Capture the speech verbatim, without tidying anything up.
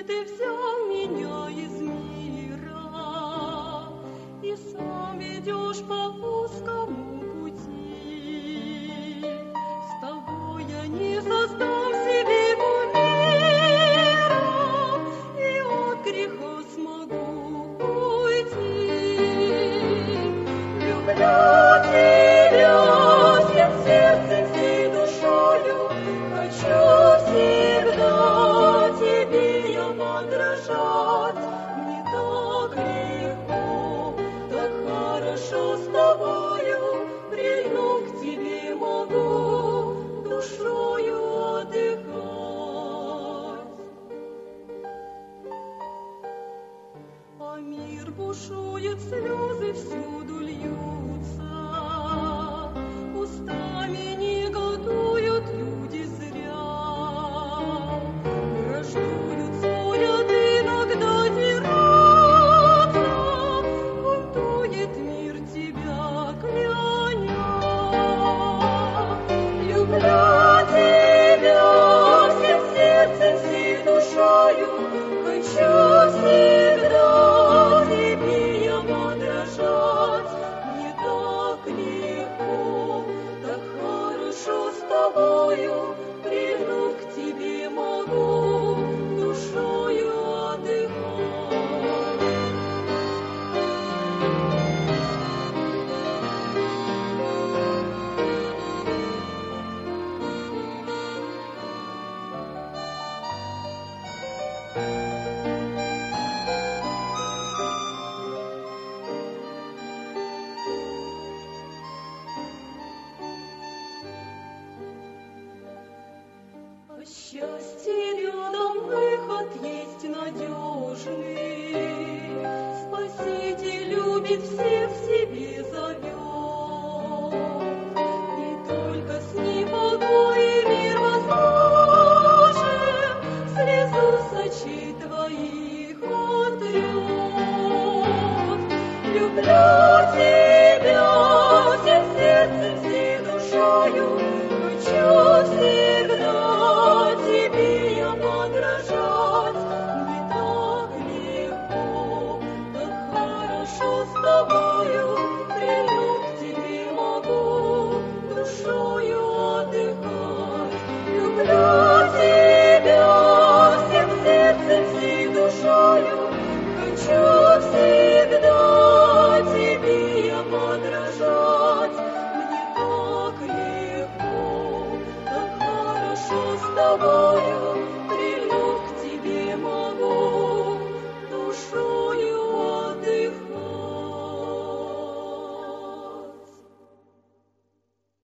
ты взял меня из мира и сам ведешь по узкому пути. С тобой я не создам себе мира и от греха смогу уйти. Люблю тебя всем сердцем, всей душою, хочу всегда тебе я подражать. Мне так легко, так хорошо с тобою, прильнув к тебе могу душою отдыхать. А мир бушует, слезы всюду льются, устами негодуют люди зря. Враждуют, спорят, иногда дерутся, бунтует мир тебя кляня. Люблю тебя всем сердцем, всей душою, хочу всегда тебе я подражать. Мне так легко, так хорошо с тобою, прильнув к тебе могу душою отдыхать. А счастье рядом, выход есть надежный. Спаситель любит, всех себе зовет. И только с ним покой и мир возможен, слезу с очей твоих отрет. Люблю тебя всем сердцем, всей душою, хочу всегда тебе я подражать. Мне так легко, так хорошо с тобою, прильнув к тебе могу душою отдыхать. Люблю тебя всем сердцем, всей душою, хочу всегда тебе я подражать. Мне так легко, так хорошо с тобой.